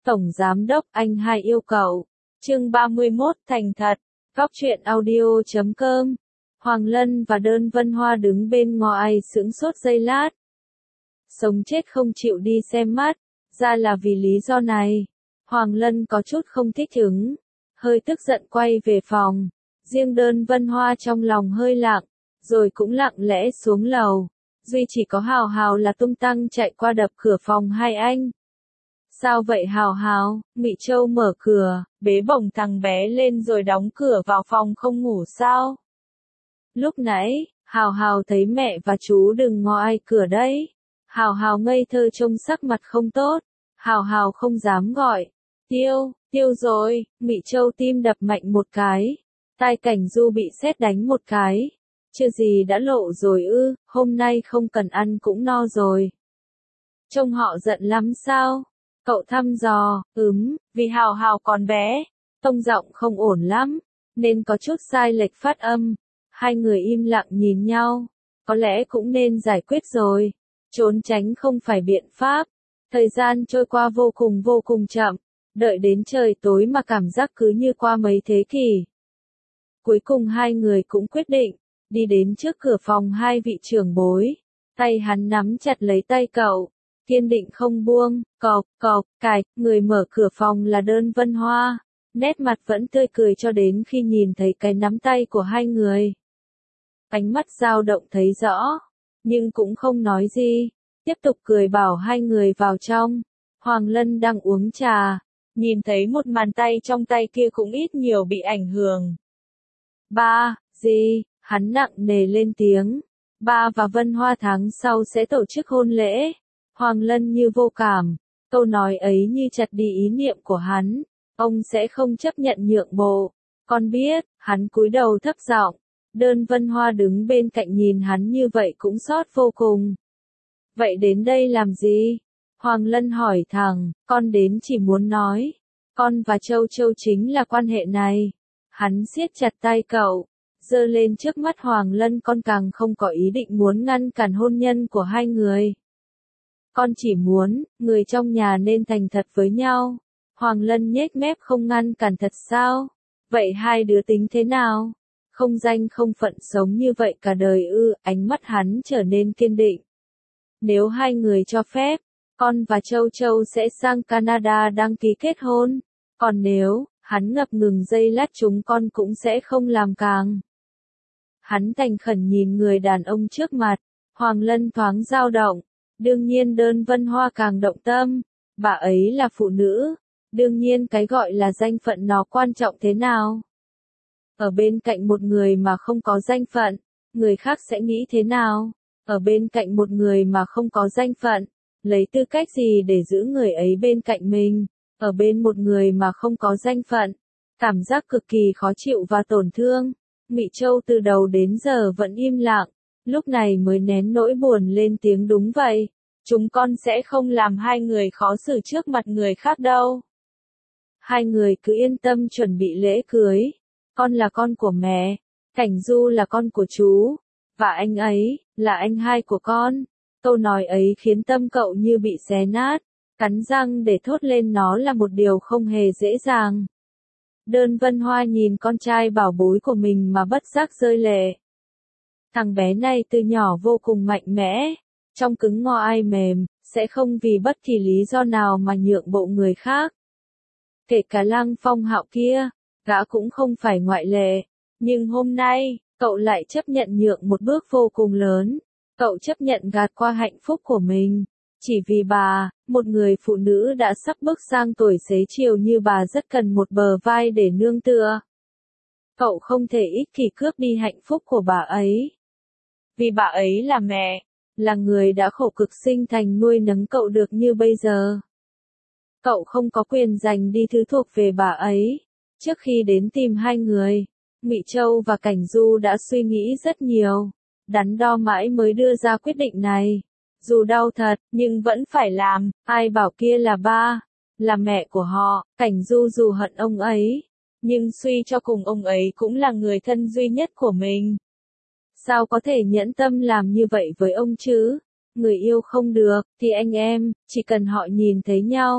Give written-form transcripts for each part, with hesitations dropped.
Tổng Giám đốc anh hai yêu cầu. Chương 31 thành thật. Góc truyện audio.com. Hoàng Lân và Đơn Vân Hoa đứng bên ngoài sững sốt giây lát. Sống chết không chịu đi xem mắt, ra là vì lý do này. Hoàng Lân có chút không thích ứng, hơi tức giận quay về phòng. Riêng Đơn Vân Hoa trong lòng hơi lặng, rồi cũng lặng lẽ xuống lầu. Duy chỉ có Hào Hào là tung tăng chạy qua đập cửa phòng hai anh. Sao vậy Hào Hào? Mị Châu mở cửa, bế bổng thằng bé lên rồi đóng cửa vào phòng không ngủ sao? Lúc nãy, Hào Hào thấy mẹ và chú đừng ngó ai cửa đấy. Hào Hào ngây thơ trông sắc mặt không tốt. Hào Hào không dám gọi. Tiêu rồi, Mị Châu tim đập mạnh một cái. Tai Cảnh Du bị sét đánh một cái. Chưa gì đã lộ rồi ư, hôm nay không cần ăn cũng no rồi. Trông họ giận lắm sao? Cậu thăm dò, vì Hào Hào còn bé, tông giọng không ổn lắm, nên có chút sai lệch phát âm. Hai người im lặng nhìn nhau, có lẽ cũng nên giải quyết rồi. Trốn tránh không phải biện pháp. Thời gian trôi qua vô cùng chậm, đợi đến trời tối mà cảm giác cứ như qua mấy thế kỷ. Cuối cùng hai người cũng quyết định, đi đến trước cửa phòng hai vị trưởng bối. Tay hắn nắm chặt lấy tay cậu, kiên định không buông, cộc, người mở cửa phòng là Đơn Vân Hoa. Nét mặt vẫn tươi cười cho đến khi nhìn thấy cái nắm tay của hai người. Ánh mắt dao động thấy rõ, nhưng cũng không nói gì, tiếp tục cười bảo hai người vào trong. Hoàng Lân đang uống trà, nhìn thấy một màn tay trong tay kia cũng ít nhiều bị ảnh hưởng. Ba, gì? Hắn nặng nề lên tiếng. Ba và Vân Hoa tháng sau sẽ tổ chức hôn lễ. Hoàng Lân như vô cảm, câu nói ấy như chặt đi ý niệm của hắn. Ông sẽ không chấp nhận nhượng bộ. Con biết, hắn cúi đầu thấp giọng. Đơn Vân Hoa đứng bên cạnh nhìn hắn như vậy cũng xót vô cùng. Vậy đến đây làm gì? Hoàng Lân hỏi thẳng, con đến chỉ muốn nói. Con và Châu Châu chính là quan hệ này. Hắn siết chặt tay cậu, giơ lên trước mắt Hoàng Lân, con càng không có ý định muốn ngăn cản hôn nhân của hai người. Con chỉ muốn, người trong nhà nên thành thật với nhau. Hoàng Lân nhếch mép, không ngăn cản thật sao? Vậy hai đứa tính thế nào? Không danh không phận sống như vậy cả đời ư? Ánh mắt hắn trở nên kiên định. Nếu hai người cho phép, con và Châu Châu sẽ sang Canada đăng ký kết hôn. Còn nếu, hắn ngập ngừng giây lát, chúng con cũng sẽ không làm càng. Hắn thành khẩn nhìn người đàn ông trước mặt. Hoàng Lân thoáng dao động. Đương nhiên Đơn Vân Hoa càng động tâm. Bà ấy là phụ nữ. Đương nhiên cái gọi là danh phận nó quan trọng thế nào. Ở bên cạnh một người mà không có danh phận, người khác sẽ nghĩ thế nào? Ở bên cạnh một người mà không có danh phận, lấy tư cách gì để giữ người ấy bên cạnh mình? Ở bên một người mà không có danh phận, cảm giác cực kỳ khó chịu và tổn thương. Mị Châu từ đầu đến giờ vẫn im lặng, lúc này mới nén nỗi buồn lên tiếng, đúng vậy. Chúng con sẽ không làm hai người khó xử trước mặt người khác đâu. Hai người cứ yên tâm chuẩn bị lễ cưới. Con là con của mẹ, Cảnh Du là con của chú, và anh ấy, là anh hai của con. Câu nói ấy khiến tâm cậu như bị xé nát, cắn răng để thốt lên nó là một điều không hề dễ dàng. Đơn Vân Hoa nhìn con trai bảo bối của mình mà bất giác rơi lệ. Thằng bé này từ nhỏ vô cùng mạnh mẽ, trong cứng ngo ai mềm, sẽ không vì bất kỳ lý do nào mà nhượng bộ người khác. Kể cả Lăng Phong Hạo kia, gã cũng không phải ngoại lệ. Nhưng hôm nay, cậu lại chấp nhận nhượng một bước vô cùng lớn. Cậu chấp nhận gạt qua hạnh phúc của mình. Chỉ vì bà, một người phụ nữ đã sắp bước sang tuổi xế chiều như bà rất cần một bờ vai để nương tựa. Cậu không thể ích kỷ cướp đi hạnh phúc của bà ấy. Vì bà ấy là mẹ, là người đã khổ cực sinh thành nuôi nấng cậu được như bây giờ. Cậu không có quyền giành đi thứ thuộc về bà ấy. Trước khi đến tìm hai người, Mị Châu và Cảnh Du đã suy nghĩ rất nhiều, đắn đo mãi mới đưa ra quyết định này. Dù đau thật, nhưng vẫn phải làm. Ai bảo kia là ba, là mẹ của họ. Cảnh Du dù hận ông ấy, nhưng suy cho cùng ông ấy cũng là người thân duy nhất của mình. Sao có thể nhẫn tâm làm như vậy với ông chứ? Người yêu không được, thì anh em, chỉ cần họ nhìn thấy nhau,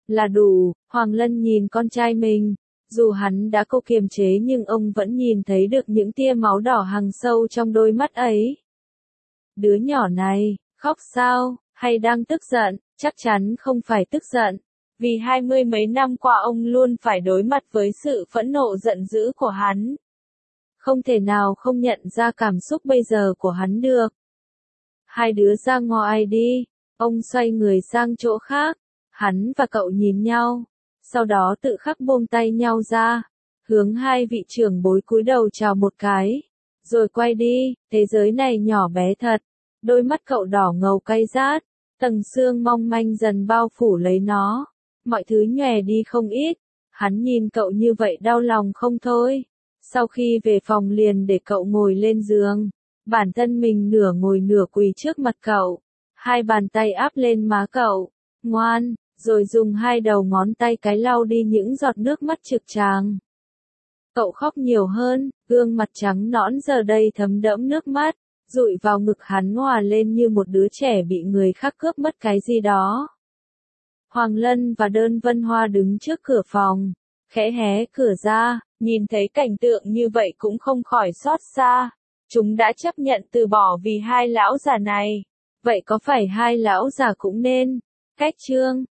Là đủ, Hoàng Lân nhìn con trai mình. Dù hắn đã cố kiềm chế nhưng ông vẫn nhìn thấy được những tia máu đỏ hằn sâu trong đôi mắt ấy. Đứa nhỏ này, khóc sao, hay đang tức giận? Chắc chắn không phải tức giận. Vì 20 mấy năm qua ông luôn phải đối mặt với sự phẫn nộ giận dữ của hắn. Không thể nào không nhận ra cảm xúc bây giờ của hắn được. Hai đứa ra ngoài đi. Ông xoay người sang chỗ khác. Hắn và cậu nhìn nhau. Sau đó tự khắc buông tay nhau ra. Hướng hai vị trưởng bối cúi đầu chào một cái. Rồi quay đi. Thế giới này nhỏ bé thật. Đôi mắt cậu đỏ ngầu cay rát. Tầng xương mong manh dần bao phủ lấy nó. Mọi thứ nhòe đi không ít. Hắn nhìn cậu như vậy đau lòng không thôi. Sau khi về phòng liền để cậu ngồi lên giường. Bản thân mình nửa ngồi nửa quỳ trước mặt cậu. Hai bàn tay áp lên má cậu. Ngoan, rồi dùng hai đầu ngón tay cái lau đi những giọt nước mắt trực tràng. Cậu khóc nhiều hơn, gương mặt trắng nõn giờ đây thấm đẫm nước mắt, dụi vào ngực hắn hòa lên như một đứa trẻ bị người khác cướp mất cái gì đó. Hoàng Lân và Đơn Vân Hoa đứng trước cửa phòng, khẽ hé cửa ra, nhìn thấy cảnh tượng như vậy cũng không khỏi xót xa. Chúng đã chấp nhận từ bỏ vì hai lão già này. Vậy có phải hai lão già cũng nên cách chương